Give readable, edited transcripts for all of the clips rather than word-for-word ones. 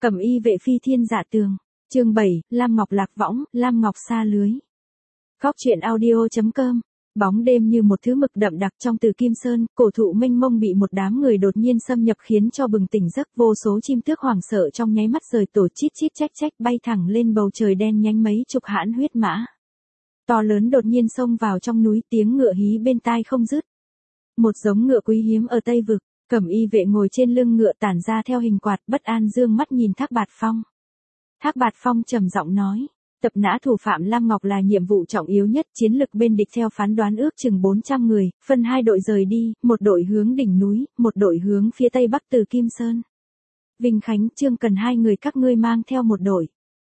Cẩm y vệ phi thiên dạ tường. Chương 7, Lam Ngọc lạc võng, Lam Ngọc sa lưới. Góc truyện audio.com. Bóng đêm như một thứ mực đậm đặc trong Từ Kim Sơn, cổ thụ mênh mông bị một đám người đột nhiên xâm nhập khiến cho bừng tỉnh giấc, vô số chim tước hoảng sợ trong nháy mắt rời tổ chít chít chách chách bay thẳng lên bầu trời đen nhánh, mấy chục hãn huyết mã to lớn đột nhiên xông vào trong núi, tiếng ngựa hí bên tai không dứt. Một giống ngựa quý hiếm ở Tây Vực. Cẩm y vệ ngồi trên lưng ngựa tản ra theo hình quạt, bất an dương mắt nhìn Thác Bạt Phong. Thác Bạt Phong trầm giọng nói, tập nã thủ phạm Lam Ngọc là nhiệm vụ trọng yếu nhất, chiến lực bên địch theo phán đoán ước chừng 400 người, phân hai đội rời đi, một đội hướng đỉnh núi, một đội hướng phía tây bắc Từ Kim Sơn. Vinh Khánh, Trương Cần hai người các ngươi mang theo một đội.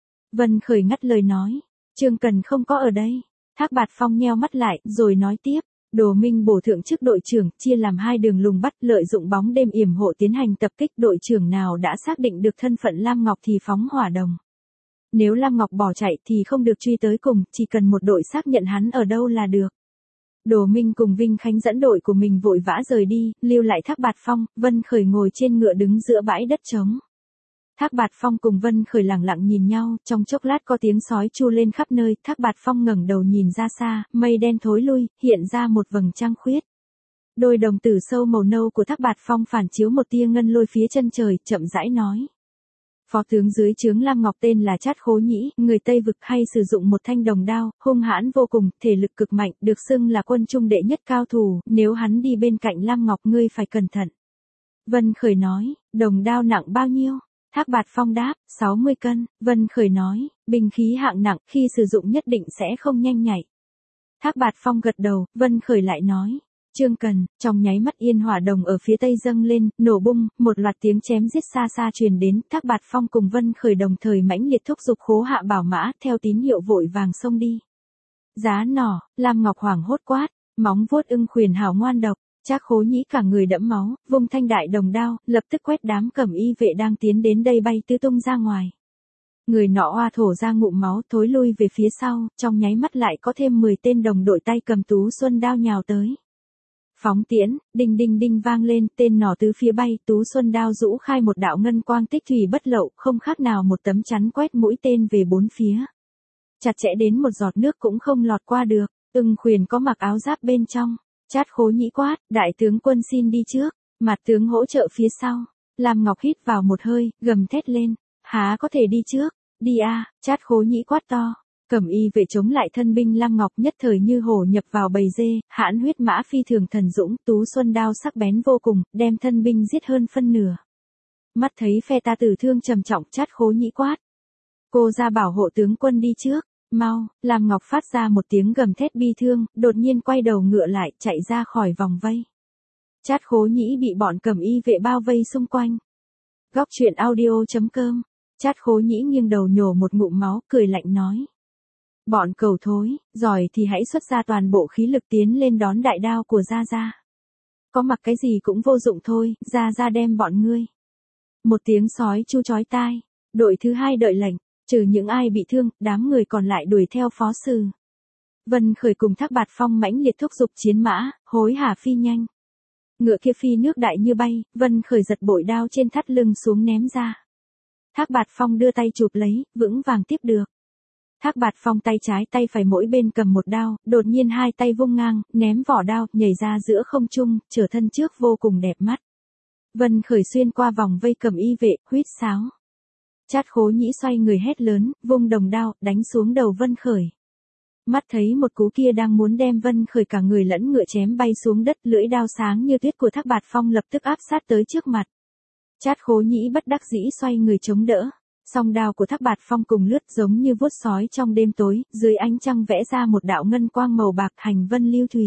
Vân Khởi ngắt lời nói, Trương Cần không có ở đây. Thác Bạt Phong nheo mắt lại, rồi nói tiếp. Đồ Minh bổ thượng chức đội trưởng, chia làm hai đường lùng bắt, lợi dụng bóng đêm yểm hộ tiến hành tập kích, đội trưởng nào đã xác định được thân phận Lam Ngọc thì phóng hỏa đồng. Nếu Lam Ngọc bỏ chạy thì không được truy tới cùng, chỉ cần một đội xác nhận hắn ở đâu là được. Đồ Minh cùng Vinh Khánh dẫn đội của mình vội vã rời đi, lưu lại Thác Bạt Phong, Vân Khởi ngồi trên ngựa đứng giữa bãi đất trống. Thác Bạt Phong cùng Vân Khởi lặng lặng nhìn nhau, trong chốc lát có tiếng sói chu lên khắp nơi, Thác Bạt Phong ngẩng đầu nhìn ra xa, mây đen thối lui, hiện ra một vầng trăng khuyết. Đôi đồng tử sâu màu nâu của Thác Bạt Phong phản chiếu một tia ngân lôi phía chân trời, chậm rãi nói. Phó tướng dưới trướng Lam Ngọc tên là Trát Khố Nhĩ, người Tây Vực, hay sử dụng một thanh đồng đao, hung hãn vô cùng, thể lực cực mạnh, được xưng là quân trung đệ nhất cao thủ, nếu hắn đi bên cạnh Lam Ngọc ngươi phải cẩn thận. Vân Khởi nói, đồng đao nặng bao nhiêu? Thác Bạt Phong đáp, 60 cân, Vân Khởi nói, binh khí hạng nặng, khi sử dụng nhất định sẽ không nhanh nhạy. Thác Bạt Phong gật đầu, Vân Khởi lại nói, Trương Cần, trong nháy mắt yên hỏa đồng ở phía tây dâng lên, nổ bung, một loạt tiếng chém giết xa xa truyền đến, Thác Bạt Phong cùng Vân Khởi đồng thời mãnh liệt thúc giục khố hạ bảo mã, theo tín hiệu vội vàng xông đi. Giá nỏ, Lam Ngọc hoảng hốt quát, móng vuốt ưng khuyển hảo ngoan độc. Trác Khố Nhĩ cả người đẫm máu, vung thanh đại đồng đao, lập tức quét đám cẩm y vệ đang tiến đến đây bay tứ tung ra ngoài. Người nọ oa thổ ra ngụm máu, thối lui về phía sau, trong nháy mắt lại có thêm 10 tên đồng đội tay cầm Tú Xuân đao nhào tới. Phóng tiễn, đinh đinh đinh vang lên, tên nỏ tứ phía bay, Tú Xuân đao rũ khai một đạo ngân quang tích thủy bất lậu, không khác nào một tấm chắn quét mũi tên về bốn phía. Chặt chẽ đến một giọt nước cũng không lọt qua được, ưng khuyển có mặc áo giáp bên trong. Trát Khố Nhĩ quát, đại tướng quân xin đi trước, mặt tướng hỗ trợ phía sau. Lam Ngọc hít vào một hơi, gầm thét lên, há có thể đi trước, đi a, Trát Khố Nhĩ quát to. Cẩm y vệ chống lại thân binh Lam Ngọc nhất thời như hổ nhập vào bầy dê, hãn huyết mã phi thường thần dũng, Tú Xuân đao sắc bén vô cùng, đem thân binh giết hơn phân nửa. Mắt thấy phe ta tử thương trầm trọng, Trát Khố Nhĩ quát. Cô ra bảo hộ tướng quân đi trước. Mau, Lam Ngọc phát ra một tiếng gầm thét bi thương, đột nhiên quay đầu ngựa lại, chạy ra khỏi vòng vây. Trát Khố Nhĩ bị bọn cẩm y vệ bao vây xung quanh. Góc truyện audio.com. Trát Khố Nhĩ nghiêng đầu nhổ một ngụm máu, cười lạnh nói. Bọn cầu thối, giỏi thì hãy xuất ra toàn bộ khí lực tiến lên đón đại đao của Gia Gia. Có mặc cái gì cũng vô dụng thôi, Gia Gia đem bọn ngươi. Một tiếng sói chu chói tai, đội thứ hai đợi lệnh. Trừ những ai bị thương, đám người còn lại đuổi theo phó sư. Vân Khởi cùng Thác Bạt Phong mãnh liệt thúc giục chiến mã, hối hả phi nhanh. Ngựa kia phi nước đại như bay, Vân Khởi giật bội đao trên thắt lưng xuống ném ra. Thác Bạt Phong đưa tay chụp lấy, vững vàng tiếp được. Thác Bạt Phong tay trái tay phải mỗi bên cầm một đao, đột nhiên hai tay vung ngang, ném vỏ đao, nhảy ra giữa không trung, trở thân trước vô cùng đẹp mắt. Vân Khởi xuyên qua vòng vây cẩm y vệ, huýt sáo. Trát Khố Nhĩ xoay người hét lớn, vung đồng đao, đánh xuống đầu Vân Khởi. Mắt thấy một cú kia đang muốn đem Vân Khởi cả người lẫn ngựa chém bay xuống đất, lưỡi đao sáng như tuyết của Thác Bạt Phong lập tức áp sát tới trước mặt. Trát Khố Nhĩ bất đắc dĩ xoay người chống đỡ. Song đao của Thác Bạt Phong cùng lướt giống như vuốt sói trong đêm tối, dưới ánh trăng vẽ ra một đạo ngân quang màu bạc, hành vân lưu thủy.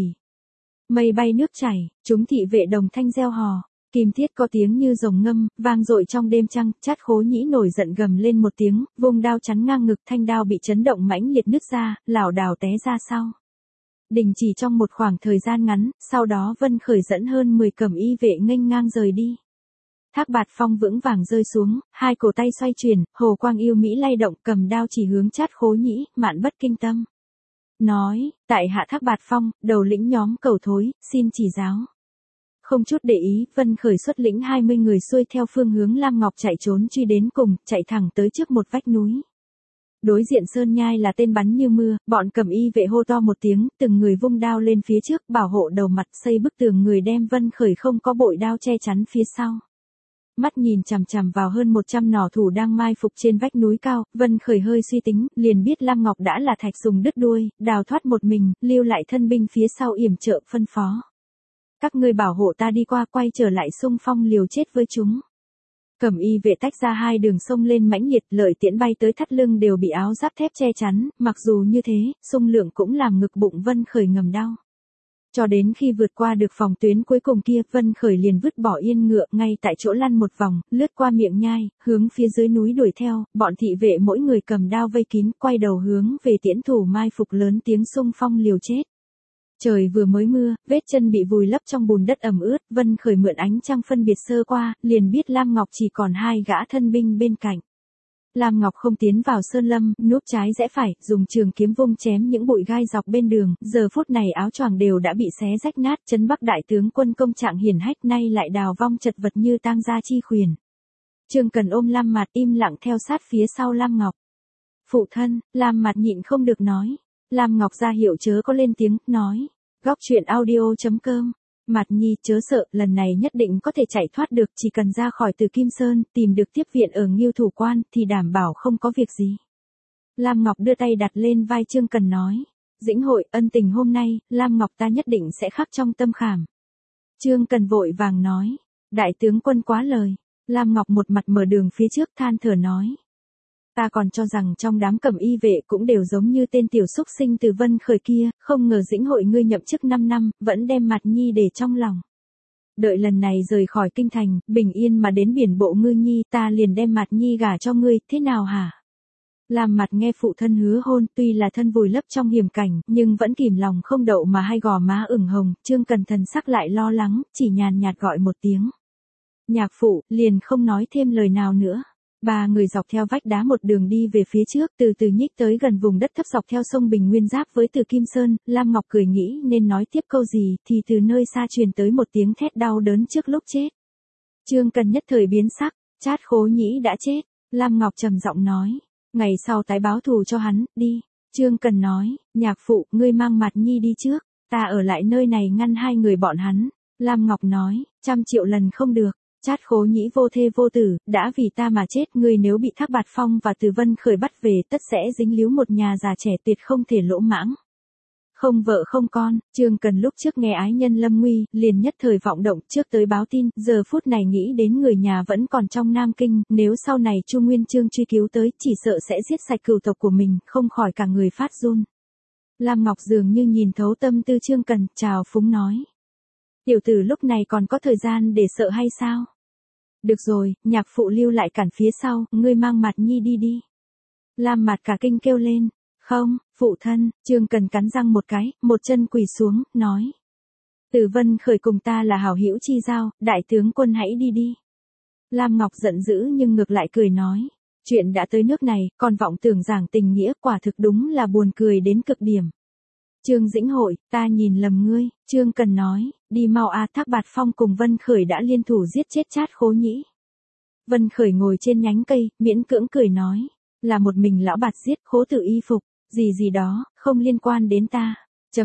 Mây bay nước chảy, chúng thị vệ đồng thanh reo hò. Kim thiết có tiếng như rồng ngâm, vang dội trong đêm trăng, Trát Khố Nhĩ nổi giận gầm lên một tiếng, vung đao chắn ngang ngực, thanh đao bị chấn động mãnh liệt nứt ra, lảo đảo té ra sau. Đình chỉ trong một khoảng thời gian ngắn, sau đó Vân Khởi dẫn hơn 10 cẩm y vệ nghênh ngang rời đi. Thác Bạt Phong vững vàng rơi xuống, hai cổ tay xoay chuyển, hồ quang yêu mỹ lay động, cầm đao chỉ hướng Trát Khố Nhĩ, mạn bất kinh tâm. Nói, tại hạ Thác Bạt Phong, đầu lĩnh nhóm cầu thối, xin chỉ giáo. Không chút để ý, Vân Khởi xuất lĩnh 20 người xuôi theo phương hướng Lam Ngọc chạy trốn truy đến cùng, chạy thẳng tới trước một vách núi. Đối diện Sơn Nhai là tên bắn như mưa, bọn cầm y vệ hô to một tiếng, từng người vung đao lên phía trước, bảo hộ đầu mặt, xây bức tường người đem Vân Khởi không có bội đao che chắn phía sau. Mắt nhìn chằm chằm vào hơn 100 nỏ thủ đang mai phục trên vách núi cao, Vân Khởi hơi suy tính, liền biết Lam Ngọc đã là thạch sùng đứt đuôi, đào thoát một mình, lưu lại thân binh phía sau yểm trợ phân phó. Các ngươi bảo hộ ta đi qua, quay trở lại xung phong liều chết với chúng. Cẩm y vệ tách ra hai đường sông lên mãnh liệt, lợi tiễn bay tới thắt lưng đều bị áo giáp thép che chắn, mặc dù như thế, xung lượng cũng làm ngực bụng Vân Khởi ngầm đau. Cho đến khi vượt qua được phòng tuyến cuối cùng kia, Vân Khởi liền vứt bỏ yên ngựa, ngay tại chỗ lăn một vòng, lướt qua miệng nhai, hướng phía dưới núi đuổi theo, bọn thị vệ mỗi người cầm đao vây kín, quay đầu hướng về tiễn thủ mai phục lớn tiếng xung phong liều chết. Trời vừa mới mưa, vết chân bị vùi lấp trong bùn đất ẩm ướt, Vân Khởi mượn ánh trăng phân biệt sơ qua, liền biết Lam Ngọc chỉ còn hai gã thân binh bên cạnh. Lam Ngọc không tiến vào sơn lâm, núp trái rẽ phải, dùng trường kiếm vung chém những bụi gai dọc bên đường, giờ phút này áo choàng đều đã bị xé rách nát, trấn Bắc đại tướng quân công trạng hiển hách nay lại đào vong chật vật như tang gia chi khuyển. Trương Cần ôm Lam Mạt im lặng theo sát phía sau Lam Ngọc. Phụ thân, Lam Mạt nhịn không được nói. Lam Ngọc ra hiệu chớ có lên tiếng, nói. Góc truyện audio.com. Mạt Nhi chớ sợ, lần này nhất định có thể chạy thoát được, chỉ cần ra khỏi từ Kim Sơn, tìm được tiếp viện ở Ngưu Thủ Quan, thì đảm bảo không có việc gì. Lam Ngọc đưa tay đặt lên vai Trương Cần nói. Dĩnh hội, ân tình hôm nay, Lam Ngọc ta nhất định sẽ khắc trong tâm khảm. Trương Cần vội vàng nói. Đại tướng quân quá lời. Lam Ngọc một mặt mở đường phía trước than thở nói. Ta còn cho rằng trong đám cẩm y vệ cũng đều giống như tên tiểu xúc sinh từ Vân Khởi kia, không ngờ Dĩnh hội ngươi nhậm chức 5 năm, vẫn đem Mạt Nhi để trong lòng. Đợi lần này rời khỏi kinh thành, bình yên mà đến biển bộ Ngư Nhi, ta liền đem Mạt Nhi gả cho ngươi, thế nào hả? Làm Mặt nghe phụ thân hứa hôn, tuy là thân vùi lấp trong hiểm cảnh, nhưng vẫn kìm lòng không đậu mà hai gò má ửng hồng, Trương Cần thần sắc lại lo lắng, chỉ nhàn nhạt gọi một tiếng. Nhạc phụ, liền không nói thêm lời nào nữa. Ba người dọc theo vách đá một đường đi về phía trước, từ từ nhích tới gần vùng đất thấp dọc theo sông Bình Nguyên giáp với Từ Kim Sơn, Lam Ngọc cười nghĩ nên nói tiếp câu gì, thì từ nơi xa truyền tới một tiếng thét đau đớn trước lúc chết. Trương Cần nhất thời biến sắc, Trát Khố Nhĩ đã chết, Lam Ngọc trầm giọng nói, ngày sau tái báo thù cho hắn, đi. Trương Cần nói, nhạc phụ, ngươi mang Mạt Nhi đi trước, ta ở lại nơi này ngăn hai người bọn hắn. Lam Ngọc nói, 100 triệu lần không được. Trát Khố Nhĩ vô thê vô tử, đã vì ta mà chết, ngươi nếu bị Thác Bạt Phong và Từ Vân Khởi bắt về, tất sẽ dính líu một nhà già trẻ tuyệt không thể lỗ mãng. Không vợ không con, Trương Cần lúc trước nghe ái nhân lâm nguy, liền nhất thời vọng động trước tới báo tin, giờ phút này nghĩ đến người nhà vẫn còn trong Nam Kinh, nếu sau này Chu Nguyên Chương truy cứu tới, chỉ sợ sẽ giết sạch cửu tộc của mình, không khỏi cả người phát run. Lam Ngọc dường như nhìn thấu tâm tư Trương Cần, chào phúng nói. Tiểu tử lúc này còn có thời gian để sợ hay sao? Được rồi, nhạc phụ lưu lại cản phía sau, ngươi mang Mạt Nhi đi đi. Lam Mạt cả kinh kêu lên. Không, phụ thân, Trương Cần cắn răng một cái, một chân quỳ xuống, nói. Từ Vân Khởi cùng ta là hảo hữu chi giao, đại tướng quân hãy đi đi. Lam Ngọc giận dữ nhưng ngược lại cười nói. Chuyện đã tới nước này, còn vọng tưởng giảng tình nghĩa, quả thực đúng là buồn cười đến cực điểm. Trương Dĩnh hội, ta nhìn lầm ngươi, Trương Cần nói, đi mau a. Thác Bạt Phong cùng Vân Khởi đã liên thủ giết chết Trát Khố Nhĩ. Vân Khởi ngồi trên nhánh cây, miễn cưỡng cười nói, là một mình lão bạt giết, khố tự y phục, gì đó, không liên quan đến ta.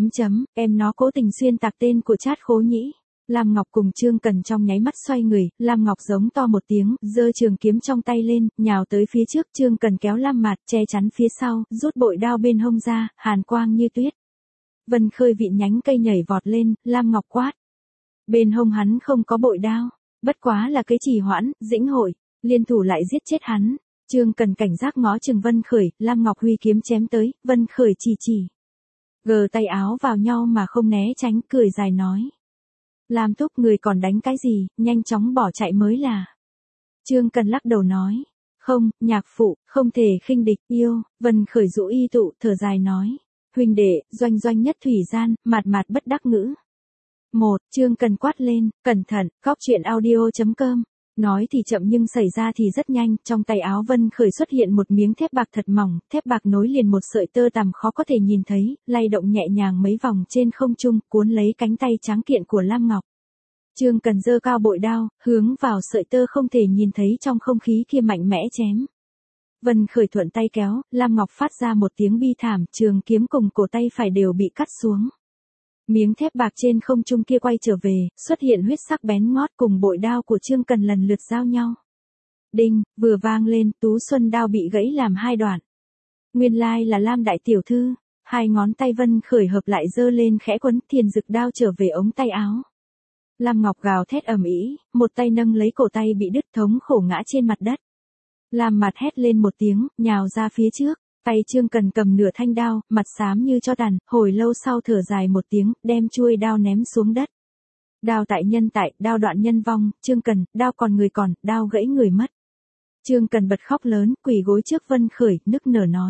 Em nó cố tình xuyên tạc tên của Trát Khố Nhĩ. Lam Ngọc cùng Trương Cần trong nháy mắt xoay người, Lam Ngọc giống to một tiếng, giơ trường kiếm trong tay lên, nhào tới phía trước, Trương Cần kéo Lam Mạt che chắn phía sau, rút bội đao bên hông ra, hàn quang như tuyết. Vân Khởi vịn nhánh cây nhảy vọt lên, Lam Ngọc quát. Bên hông hắn không có bội đao, bất quá là cái chỉ hoãn, Dĩnh hội, liên thủ lại giết chết hắn. Trương Cần cảnh giác ngó chừng Vân Khởi, Lam Ngọc huy kiếm chém tới, Vân Khởi chỉ. Gờ tay áo vào nhau mà không né tránh, cười dài nói. Lam thúc người còn đánh cái gì, nhanh chóng bỏ chạy mới là. Trương Cần lắc đầu nói. Không, nhạc phụ, không thể khinh địch, yêu, Vân Khởi rũ y tụ, thở dài nói. Huynh đệ, doanh nhất thủy gian, Mạt bất đắc ngữ. Trương Cần quát lên, cẩn thận, góc truyện audio.com. Nói thì chậm nhưng xảy ra thì rất nhanh, trong tay áo Vân Khởi xuất hiện một miếng thép bạc thật mỏng, thép bạc nối liền một sợi tơ tằm khó có thể nhìn thấy, lay động nhẹ nhàng mấy vòng trên không trung, cuốn lấy cánh tay trắng kiện của Lam Ngọc. Trương Cần giơ cao bội đao, hướng vào sợi tơ không thể nhìn thấy trong không khí kia mạnh mẽ chém. Vân Khởi thuận tay kéo, Lam Ngọc phát ra một tiếng bi thảm, trường kiếm cùng cổ tay phải đều bị cắt xuống. Miếng thép bạc trên không trung kia quay trở về, xuất hiện huyết sắc bén ngót cùng bội đao của Trương Cần lần lượt giao nhau. Đinh, vừa vang lên, Tú Xuân đao bị gãy làm hai đoạn. Nguyên lai là Lam đại tiểu thư, hai ngón tay Vân Khởi hợp lại giơ lên khẽ quấn, thiền dực đao trở về ống tay áo. Lam Ngọc gào thét ầm ĩ, một tay nâng lấy cổ tay bị đứt thống khổ ngã trên mặt đất. Lam Mặt hét lên một tiếng, nhào ra phía trước, tay Trương Cần cầm nửa thanh đao, mặt xám như cho tàn, hồi lâu sau thở dài một tiếng, đem chuôi đao ném xuống đất. Đao tại nhân tại, đao đoạn nhân vong, Trương Cần, đao còn người còn, đao gãy người mất. Trương Cần bật khóc lớn, quỳ gối trước Vân Khởi, nức nở nói.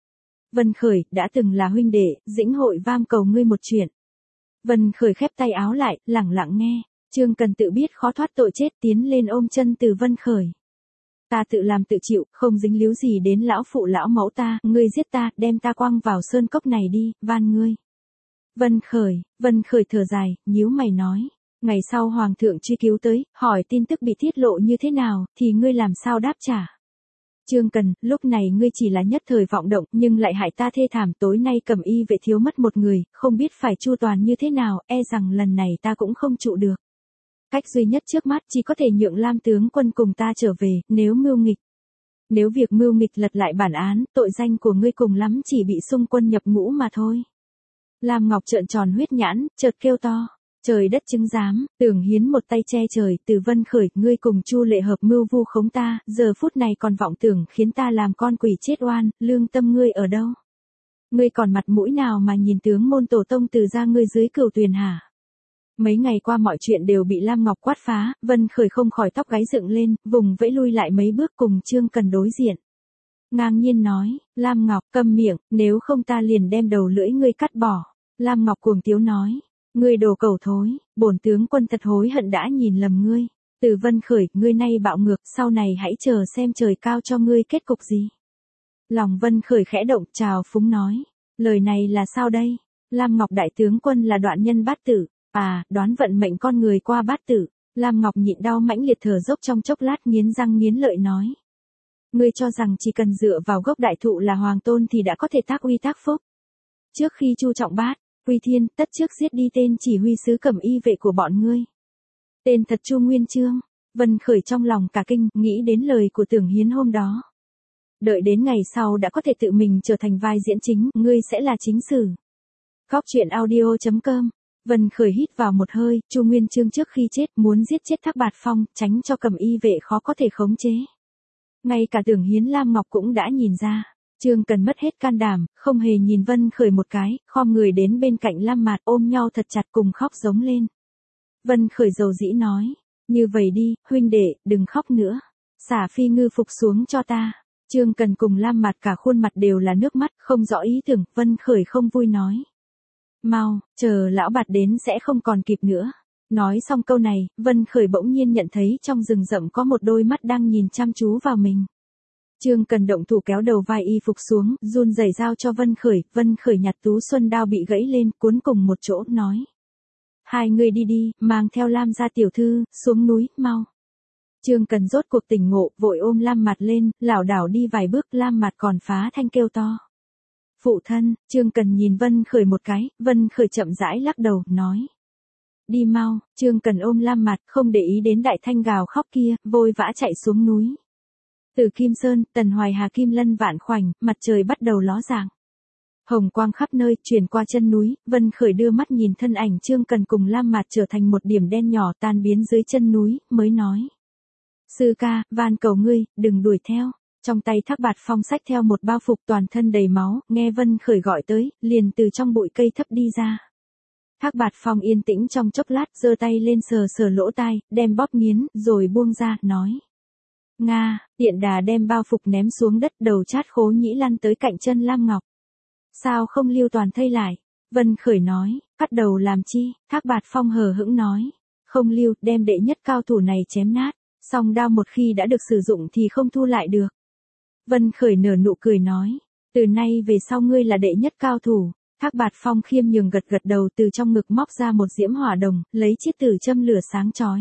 Vân Khởi, đã từng là huynh đệ, dĩnh hội vam cầu ngươi một chuyện. Vân Khởi khép tay áo lại, lẳng lặng nghe. Trương Cần tự biết khó thoát tội chết, tiến lên ôm chân từ Vân Khởi. Ta tự làm tự chịu, không dính líu gì đến lão phụ lão mẫu ta, ngươi giết ta, đem ta quăng vào sơn cốc này đi, van ngươi. Vân Khởi thở dài, nhíu mày nói. Ngày sau hoàng thượng truy cứu tới, hỏi tin tức bị tiết lộ như thế nào, thì ngươi làm sao đáp trả? Trương Cần, lúc này ngươi chỉ là nhất thời vọng động, nhưng lại hại ta thê thảm, tối nay Cẩm Y vệ thiếu mất một người, không biết phải chu toàn như thế nào, e rằng lần này ta cũng không trụ được. Cách duy nhất trước mắt chỉ có thể nhượng Lam tướng quân cùng ta trở về, nếu mưu nghịch. Nếu việc mưu nghịch lật lại bản án, tội danh của ngươi cùng lắm chỉ bị xung quân nhập ngũ mà thôi. Lam Ngọc trợn tròn huyết nhãn, chợt kêu to. Trời đất chứng giám, Tưởng Hiến một tay che trời, từ Vân Khởi, ngươi cùng Chu Lệ hợp mưu vu khống ta, giờ phút này còn vọng tưởng khiến ta làm con quỷ chết oan, lương tâm ngươi ở đâu? Ngươi còn mặt mũi nào mà nhìn tướng môn tổ tông từ ra ngươi dưới cửu tuyền hả? Mấy ngày qua mọi chuyện đều bị Lam Ngọc quát phá, Vân Khởi không khỏi tóc gáy dựng lên, vùng vẫy lui lại mấy bước cùng Trương Cần đối diện. Ngang nhiên nói, Lam Ngọc, câm miệng, nếu không ta liền đem đầu lưỡi ngươi cắt bỏ. Lam Ngọc cuồng tiếu nói. Ngươi đồ cẩu thối, bổn tướng quân thật hối hận đã nhìn lầm ngươi. Từ Vân Khởi, ngươi nay bạo ngược, sau này hãy chờ xem trời cao cho ngươi kết cục gì. Lòng Vân Khởi khẽ động, chào phúng nói. Lời này là sao đây? Lam Ngọc đại tướng quân là đoạn nhân bát tử. À, đoán vận mệnh con người qua bát tử. Lam Ngọc nhịn đau mãnh liệt thở dốc trong chốc lát, nghiến răng nghiến lợi nói. Ngươi cho rằng chỉ cần dựa vào gốc đại thụ là hoàng tôn thì đã có thể tác uy tác phúc. Trước khi Chu Trọng Bát, Quy Thiên, tất trước giết đi tên chỉ huy sứ Cẩm Y vệ của bọn ngươi. Tên thật Chu Nguyên Chương. Vân Khởi trong lòng cả kinh, nghĩ đến lời của Tưởng Hiến hôm đó. Đợi đến ngày sau đã có thể tự mình trở thành vai diễn chính, ngươi sẽ là chính sử. Góc truyện audio.com. Vân Khởi hít vào một hơi, Chu Nguyên Chương trước khi chết muốn giết chết Thác Bạt Phong, tránh cho Cẩm Y vệ khó có thể khống chế. Ngay cả Tưởng Hiến Lam Ngọc cũng đã nhìn ra. Trương Cần mất hết can đảm, không hề nhìn Vân Khởi một cái, khom người đến bên cạnh Lam Mạt ôm nhau thật chặt cùng khóc giống lên. Vân Khởi dầu dĩ nói, như vậy đi, huynh đệ, đừng khóc nữa. Xả phi ngư phục xuống cho ta. Trương Cần cùng Lam Mạt cả khuôn mặt đều là nước mắt, không rõ ý tưởng, Vân Khởi không vui nói. Mau, chờ lão bạt đến sẽ không còn kịp nữa. Nói xong câu này, Vân Khởi bỗng nhiên nhận thấy trong rừng rậm có một đôi mắt đang nhìn chăm chú vào mình. Trương Cần động thủ kéo đầu vai y phục xuống, run rẩy giao cho Vân Khởi nhặt Tú Xuân đao bị gãy lên, cuốn cùng một chỗ, nói. Hai người đi đi, mang theo Lam gia tiểu thư, xuống núi, mau. Trương Cần rốt cuộc tỉnh ngộ, vội ôm Lam Mạt lên, lảo đảo đi vài bước, Lam Mạt còn phá thanh kêu to. Phụ thân, Trương Cần nhìn Vân Khởi một cái, Vân Khởi chậm rãi lắc đầu, nói. Đi mau, Trương Cần ôm Lam Mạt, không để ý đến đại thanh gào khóc kia, vội vã chạy xuống núi. Từ Kim Sơn, Tần Hoài Hà Kim Lân vạn khoảnh, mặt trời bắt đầu ló dạng. Hồng quang khắp nơi, truyền qua chân núi, Vân Khởi đưa mắt nhìn thân ảnh Trương Cần cùng Lam Mạt trở thành một điểm đen nhỏ tan biến dưới chân núi, mới nói. Sư ca, van cầu ngươi, đừng đuổi theo. Trong tay Thác Bạt Phong xách theo một bao phục toàn thân đầy máu, nghe Vân Khởi gọi tới, liền từ trong bụi cây thấp đi ra. Thác Bạt Phong yên tĩnh trong chốc lát, giơ tay lên sờ sờ lỗ tai, đem bóp nghiến, rồi buông ra, nói. Nga, tiện đà đem bao phục ném xuống đất, đầu chát Khố Nhĩ lăn tới cạnh chân Lam Ngọc. Sao không lưu toàn thây lại? Vân Khởi nói, cắt đầu làm chi? Thác Bạt Phong hờ hững nói, không lưu, đem đệ nhất cao thủ này chém nát, song đao một khi đã được sử dụng thì không thu lại được. Vân Khởi nở nụ cười nói, từ nay về sau ngươi là đệ nhất cao thủ, Thác Bạt Phong khiêm nhường gật gật đầu, từ trong ngực móc ra một diễm hỏa đồng, lấy chiếc tử châm lửa sáng chói.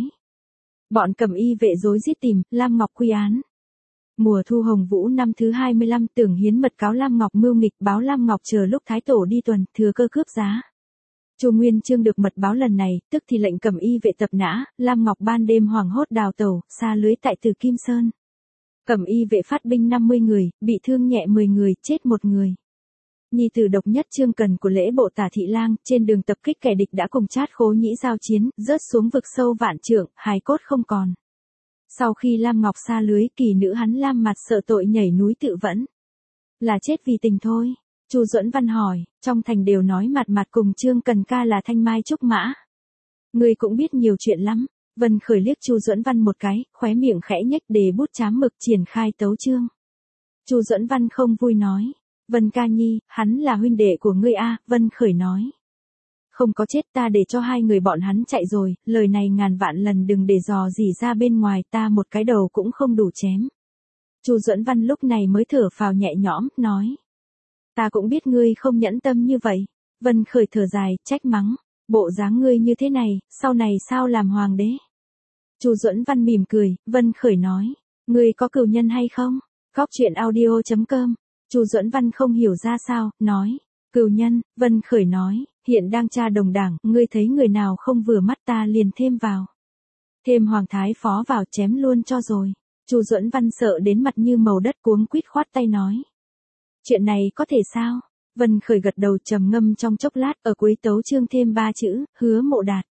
Bọn Cẩm Y vệ rối rít tìm, Lam Ngọc quy án. Mùa thu Hồng Vũ năm thứ 25, Tưởng Hiến mật cáo Lam Ngọc mưu nghịch, báo Lam Ngọc chờ lúc Thái Tổ đi tuần, thừa cơ cướp giá. Chu Nguyên Chương được mật báo lần này, tức thì lệnh Cẩm Y vệ tập nã, Lam Ngọc ban đêm hoảng hốt đào tẩu, xa lưới tại Từ Kim Sơn. Cẩm Y vệ phát binh 50 người, bị thương nhẹ 10 người, chết 1 người. Nhi tử độc nhất Trương Cần của Lễ Bộ Tả Thị Lang, trên đường tập kích kẻ địch đã cùng Trát Khố Nhĩ giao chiến, rớt xuống vực sâu vạn trượng, hài cốt không còn. Sau khi Lam Ngọc xa lưới, kỳ nữ hắn Lam Mặt sợ tội nhảy núi tự vẫn. Là chết vì tình thôi. Chu Duẫn Văn hỏi, trong thành đều nói Mặt cùng Trương Cần ca là thanh mai trúc mã. Người cũng biết nhiều chuyện lắm. Vân Khởi liếc Chu Duẫn Văn một cái, khóe miệng khẽ nhếch, để bút chám mực triển khai tấu chương. Chu Duẫn Văn không vui nói, Vân ca nhi, hắn là huynh đệ của ngươi a. Vân Khởi nói, không có chết, ta để cho 2 người bọn hắn chạy rồi, lời này ngàn vạn lần đừng để dò dỉ ra bên ngoài, ta một cái đầu cũng không đủ chém. Chu Duẫn Văn lúc này mới thở phào nhẹ nhõm, nói, ta cũng biết ngươi không nhẫn tâm như vậy. Vân Khởi thở dài, trách mắng, bộ dáng ngươi như thế này, sau này sao làm hoàng đế? Chu Duẫn Văn mỉm cười, Vân Khởi nói, ngươi có cừu nhân hay không? Góc truyện audio.com. Chu Duẫn Văn không hiểu ra sao, nói, cừu nhân. Vân Khởi nói, hiện đang tra đồng đảng, ngươi thấy người nào không vừa mắt ta liền thêm vào. Thêm hoàng thái phó vào, chém luôn cho rồi. Chu Duẫn Văn sợ đến mặt như màu đất, cuống quýt khoát tay nói, chuyện này có thể sao? Vân Khởi gật đầu trầm ngâm trong chốc lát, ở cuối tấu chương thêm 3 chữ, Hứa Mộ Đạt.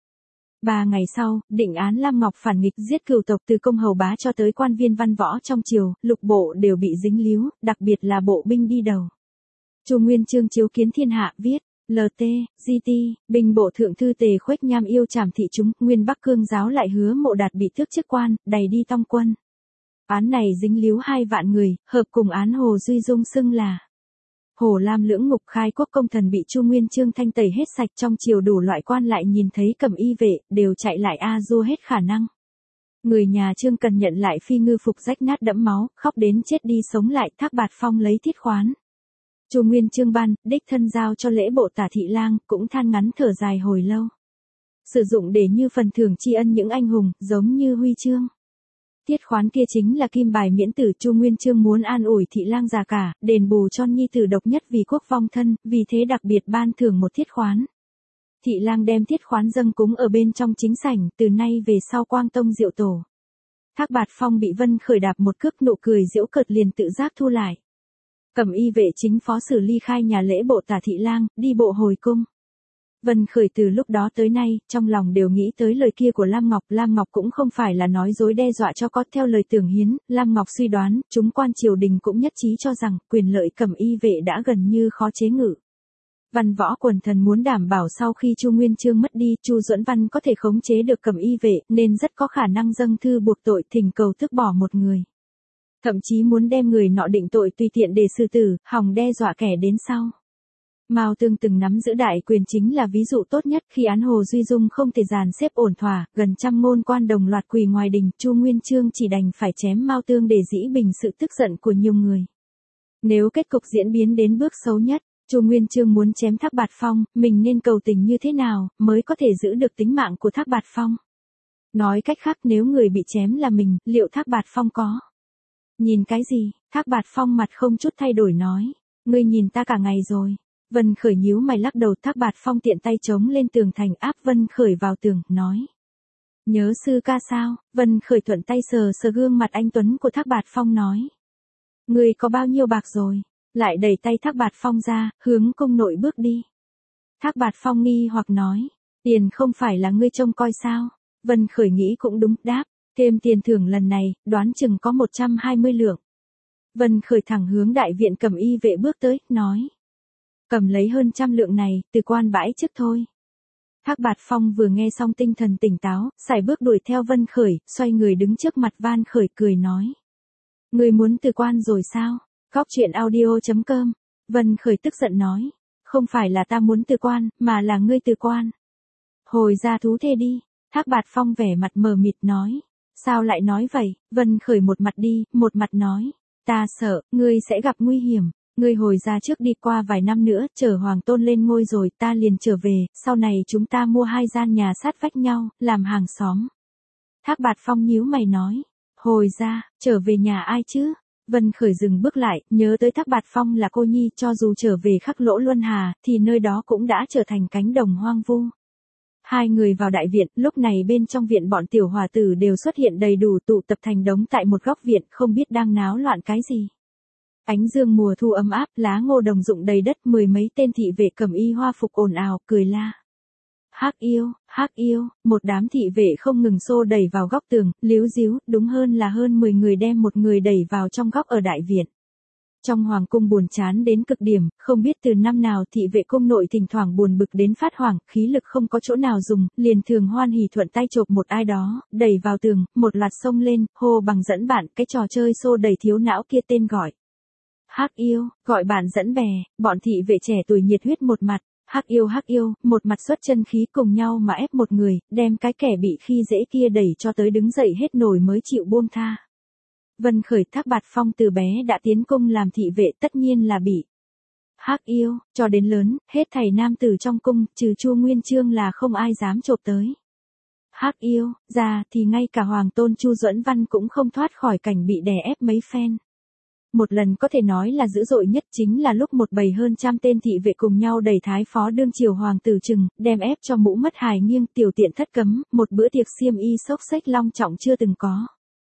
3 ngày sau, định án Lam Ngọc phản nghịch giết cửu tộc, từ công hầu bá cho tới quan viên văn võ trong triều, lục bộ đều bị dính líu, đặc biệt là bộ binh đi đầu. Chu Nguyên Chương chiếu kiến thiên hạ, viết, LT, GT, binh bộ thượng thư Tề Khuếch Nham yêu trảm thị chúng, nguyên Bắc Cương giáo lại Hứa Mộ Đạt bị tước chức quan, đày đi tong quân. Án này dính líu 2 vạn người, hợp cùng án Hồ Duy Dung xưng là Hồ Lam lưỡng ngục. Khai quốc công thần bị Chu Nguyên Chương thanh tẩy hết sạch, trong triều đủ loại quan lại nhìn thấy Cẩm Y vệ, đều chạy lại du hết khả năng. Người nhà Trương Cần nhận lại phi ngư phục rách nát đẫm máu, khóc đến chết đi sống lại. Thác Bạt Phong lấy thiết khoán. Chu Nguyên Chương ban, đích thân giao cho Lễ Bộ Tả Thị Lang, cũng than ngắn thở dài hồi lâu. Sử dụng để như phần thưởng tri ân những anh hùng, giống như huy chương. Thiết khoán kia chính là kim bài miễn tử. Chu Nguyên Chương muốn an ủi Thị Lang già cả, đền bù cho nhi tử độc nhất vì quốc vong thân, vì thế đặc biệt ban thưởng một thiết khoán. Thị Lang đem thiết khoán dâng cúng ở bên trong chính sảnh, từ nay về sau quang tông diệu tổ. Thác Bạt Phong bị Vân Khởi đạp một cước, nụ cười giễu cợt liền tự giác thu lại. Cẩm Y vệ chính phó xử ly khai nhà Lễ Bộ Tả Thị Lang, đi bộ hồi cung. Vân Khởi từ lúc đó tới nay, trong lòng đều nghĩ tới lời kia của Lam Ngọc. Lam Ngọc cũng không phải là nói dối đe dọa cho có. Theo lời Tưởng Hiến, Lam Ngọc suy đoán, chúng quan triều đình cũng nhất trí cho rằng, quyền lợi Cẩm Y vệ đã gần như khó chế ngự. Văn võ quần thần muốn đảm bảo sau khi Chu Nguyên Chương mất đi, Chu Duẫn Văn có thể khống chế được Cẩm Y vệ, nên rất có khả năng dâng thư buộc tội, thỉnh cầu tước bỏ một người. Thậm chí muốn đem người nọ định tội tùy tiện để xử tử, hòng đe dọa kẻ đến sau. Mao Tương từng nắm giữ đại quyền chính là ví dụ tốt nhất. Khi án Hồ Duy Dung không thể dàn xếp ổn thỏa, gần trăm ngôn quan đồng loạt quỳ ngoài đình, Chu Nguyên Chương chỉ đành phải chém Mao Tương để dĩ bình sự tức giận của nhiều người. Nếu kết cục diễn biến đến bước xấu nhất, Chu Nguyên Chương muốn chém Thác Bạt Phong, mình nên cầu tình như thế nào mới có thể giữ được tính mạng của Thác Bạt Phong? Nói cách khác, nếu người bị chém là mình, liệu Thác Bạt Phong có? Nhìn cái gì? Thác Bạt Phong mặt không chút thay đổi nói, ngươi nhìn ta cả ngày rồi. Vân Khởi nhíu mày lắc đầu. Thác Bạt Phong tiện tay chống lên tường thành, áp Vân Khởi vào tường, nói, nhớ sư ca sao? Vân Khởi thuận tay sờ sờ gương mặt anh tuấn của Thác Bạt Phong nói, ngươi có bao nhiêu bạc rồi? Lại đẩy tay Thác Bạt Phong ra, hướng cung nội bước đi. Thác Bạt Phong nghi hoặc nói, tiền không phải là ngươi trông coi sao? Vân Khởi nghĩ cũng đúng, đáp, thêm tiền thưởng lần này, đoán chừng có 120 lượng. Vân Khởi thẳng hướng đại viện Cẩm Y vệ bước tới, nói, cầm lấy hơn 100 lượng này, từ quan bãi trước thôi. Thác Bạt Phong vừa nghe xong tinh thần tỉnh táo, sải bước đuổi theo Vân Khởi, xoay người đứng trước mặt Van Khởi cười nói, ngươi muốn từ quan rồi sao? Góc truyện audio.com. Vân Khởi tức giận nói, không phải là ta muốn từ quan, mà là ngươi từ quan. Hồi ra thú thê đi. Thác Bạt Phong vẻ mặt mờ mịt nói, sao lại nói vậy? Vân Khởi một mặt đi, một mặt nói, ta sợ, ngươi sẽ gặp nguy hiểm. Ngươi hồi ra trước đi, qua vài năm nữa, chờ Hoàng Tôn lên ngôi rồi, ta liền trở về, sau này chúng ta mua 2 gian nhà sát vách nhau, làm hàng xóm. Thác Bạt Phong nhíu mày nói, hồi ra, trở về nhà ai chứ? Vân Khởi dừng bước lại, nhớ tới Thác Bạt Phong là cô nhi, cho dù trở về Khắc Lỗ Luân Hà, thì nơi đó cũng đã trở thành cánh đồng hoang vu. Hai người vào đại viện, lúc này bên trong viện bọn tiểu hòa tử đều xuất hiện đầy đủ, tụ tập thành đống tại một góc viện, không biết đang náo loạn cái gì. Ánh dương mùa thu ấm áp, lá ngô đồng rụng đầy đất, 10 mấy tên thị vệ cầm y hoa phục ồn ào, cười la. Hắc yêu, một đám thị vệ không ngừng xô đẩy vào góc tường, líu díu, đúng hơn là hơn 10 người đem một người đẩy vào trong góc ở đại viện. Trong hoàng cung buồn chán đến cực điểm, không biết từ năm nào thị vệ cung nội thỉnh thoảng buồn bực đến phát hoảng, khí lực không có chỗ nào dùng, liền thường hoan hỉ thuận tay chộp một ai đó, đẩy vào tường, một loạt xông lên, hô bằng dẫn bạn, cái trò chơi xô đẩy thiếu não kia tên gọi. Hắc yêu, gọi bạn dẫn bè, bọn thị vệ trẻ tuổi nhiệt huyết một mặt. Hắc yêu, một mặt xuất chân khí cùng nhau mà ép một người, đem cái kẻ bị khi dễ kia đẩy cho tới đứng dậy hết nổi mới chịu buông tha. Vân Khởi, Thác Bạt Phong từ bé đã tiến cung làm thị vệ, tất nhiên là bị. Hắc yêu, cho đến lớn, hết thảy nam tử trong cung, trừ Chu Nguyên Chương là không ai dám chộp tới. Hắc yêu, ra thì ngay cả Hoàng Tôn Chu Duẫn Văn cũng không thoát khỏi cảnh bị đè ép mấy phen. Một lần có thể nói là dữ dội nhất chính là lúc một bầy hơn trăm tên thị vệ cùng nhau đẩy thái phó đương triều hoàng tử Trừng, đem ép cho mũ mất hài nghiêng, tiểu tiện thất cấm, một bữa tiệc xiêm y xốc xếch long trọng chưa từng có.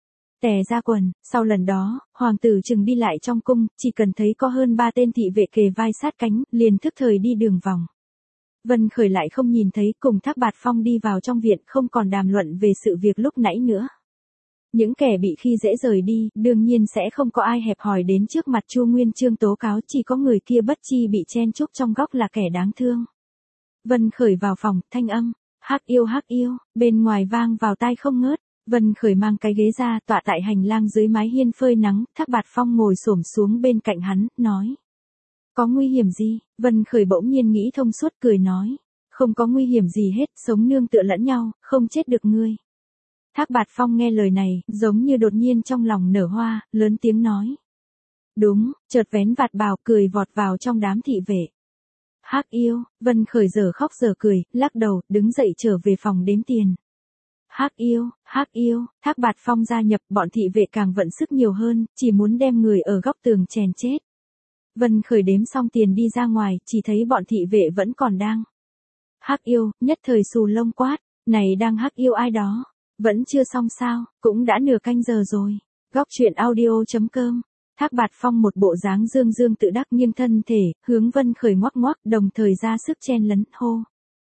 Tè ra quần, sau lần đó, hoàng tử Trừng đi lại trong cung, chỉ cần thấy có hơn 3 tên thị vệ kề vai sát cánh, liền thức thời đi đường vòng. Vân Khởi lại không nhìn thấy, cùng Thác Bạt Phong đi vào trong viện, không còn đàm luận về sự việc lúc nãy nữa. Những kẻ bị khi dễ rời đi, đương nhiên sẽ không có ai hẹp hòi đến trước mặt Chu Nguyên Chương tố cáo, chỉ có người kia bất chi bị chen chúc trong góc là kẻ đáng thương. Vân Khởi vào phòng, thanh âm, hắc yêu, bên ngoài vang vào tai không ngớt. Vân Khởi mang cái ghế ra, tọa tại hành lang dưới mái hiên phơi nắng, Thác Bạt Phong ngồi xổm xuống bên cạnh hắn, nói. Có nguy hiểm gì? Vân Khởi bỗng nhiên nghĩ thông suốt, cười nói. Không có nguy hiểm gì hết, sống nương tựa lẫn nhau, không chết được ngươi. Thác Bạt Phong nghe lời này, giống như đột nhiên trong lòng nở hoa, lớn tiếng nói. Đúng, chợt vén vạt bào, cười vọt vào trong đám thị vệ. Hắc yêu, Vân Khởi giờ khóc giờ cười, lắc đầu, đứng dậy trở về phòng đếm tiền. Hắc yêu, Thác Bạt Phong gia nhập, bọn thị vệ càng vận sức nhiều hơn, chỉ muốn đem người ở góc tường chèn chết. Vân Khởi đếm xong tiền đi ra ngoài, chỉ thấy bọn thị vệ vẫn còn đang. Hắc yêu, nhất thời xù lông quát, này đang hắc yêu ai đó. Vẫn chưa xong sao, cũng đã nửa canh giờ rồi. Góc truyện audio.com. Thác Bạt Phong một bộ dáng dương dương tự đắc nghiêng thân thể, hướng Vân Khởi ngoắc ngoắc, đồng thời ra sức chen lấn, hô.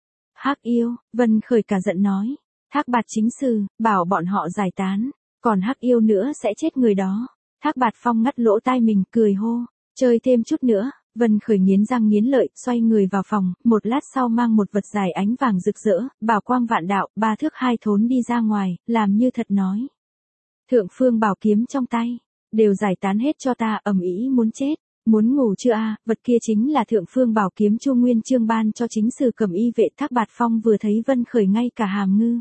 Hắc yêu, Vân Khởi cả giận nói. Thác Bạt chính sư, bảo bọn họ giải tán, còn hắc yêu nữa sẽ chết người đó. Thác Bạt Phong ngắt lỗ tai mình, cười hô. Chơi thêm chút nữa. Vân Khởi nghiến răng nghiến lợi, xoay người vào phòng, một lát sau mang một vật dài ánh vàng rực rỡ, bảo quang vạn đạo, 3 thước 2 thốn đi ra ngoài, làm như thật nói. Thượng phương bảo kiếm trong tay, đều giải tán hết cho ta, ầm ĩ muốn chết, muốn ngủ chưa a? Vật kia chính là thượng phương bảo kiếm Chu Nguyên Chương ban cho chính sử cầm y vệ. Thác Bạt Phong vừa thấy Vân Khởi ngay cả hàm ngư.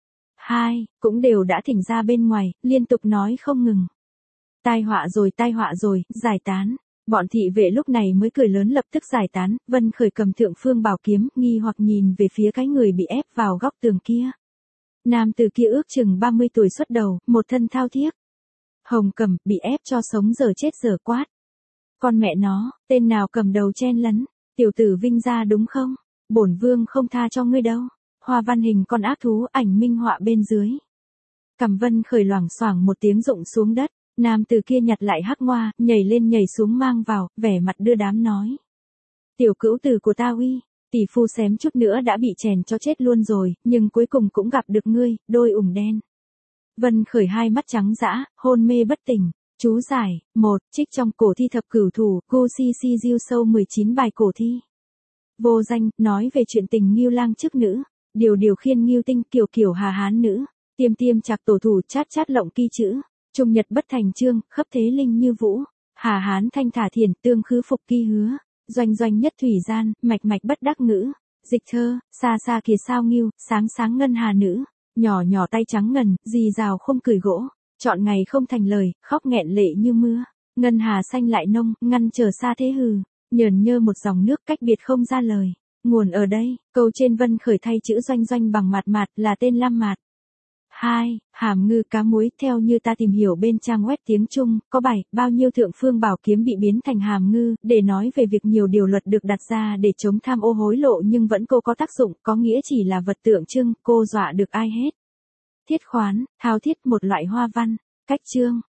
Cũng đều đã thỉnh ra bên ngoài, liên tục nói không ngừng. Tai họa rồi, giải tán. Bọn thị vệ lúc này mới cười lớn lập tức giải tán, Vân Khởi cầm thượng phương bảo kiếm, nghi hoặc nhìn về phía cái người bị ép vào góc tường kia. Nam từ kia ước chừng 30 tuổi xuất đầu, một thân thao thiết. Hồng cầm, bị ép cho sống giờ chết giờ quát. Con mẹ nó, tên nào cầm đầu chen lấn, tiểu tử Vinh gia đúng không? Bổn vương không tha cho ngươi đâu. Hoa văn hình con ác thú, ảnh minh họa bên dưới. Cầm Vân Khởi loảng xoảng một tiếng rụng xuống đất. Nam từ kia nhặt lại hắc ngoa, nhảy lên nhảy xuống mang vào, vẻ mặt đưa đám nói. Tiểu cữu tử của ta uy, tỷ phu xém chút nữa đã bị chèn cho chết luôn rồi, nhưng cuối cùng cũng gặp được ngươi, đôi ủng đen. Vân Khởi hai mắt trắng dã, hôn mê bất tỉnh. Chú giải, 1, trích trong cổ thi thập cửu thủ, Gu Si Si Diêu Sâu 19 bài cổ thi. Vô danh, nói về chuyện tình Ngưu Lang chức nữ, điều khiên Ngưu Tinh, kiểu hà hán nữ, tiêm chạc tổ thủ, chát lộng kỳ chữ. Trung nhật bất thành chương, khấp thế linh như vũ, hà hán thanh thả thiền, tương khứ phục kỳ hứa, doanh nhất thủy gian, mạch bất đắc ngữ, dịch thơ, xa kìa sao Ngưu, sáng ngân hà nữ, nhỏ tay trắng ngần, dì rào không cười gỗ, chọn ngày không thành lời, khóc nghẹn lệ như mưa. Ngân hà xanh lại nông, ngăn trở xa thế hừ. Nhờn nhơ một dòng nước cách biệt không ra lời. Nguồn ở đây, câu trên vân khởi thay chữ doanh doanh bằng mạt mạt là tên Lam Mạt. 2. Hàm ngư cá muối. Theo như ta tìm hiểu bên trang web tiếng Trung, có bài, bao nhiêu thượng phương bảo kiếm bị biến thành hàm ngư, để nói về việc nhiều điều luật được đặt ra để chống tham ô hối lộ nhưng vẫn cô có tác dụng, có nghĩa chỉ là vật tượng trưng, cô dọa được ai hết. Thiết khoán, thao thiết một loại hoa văn. Cách chương.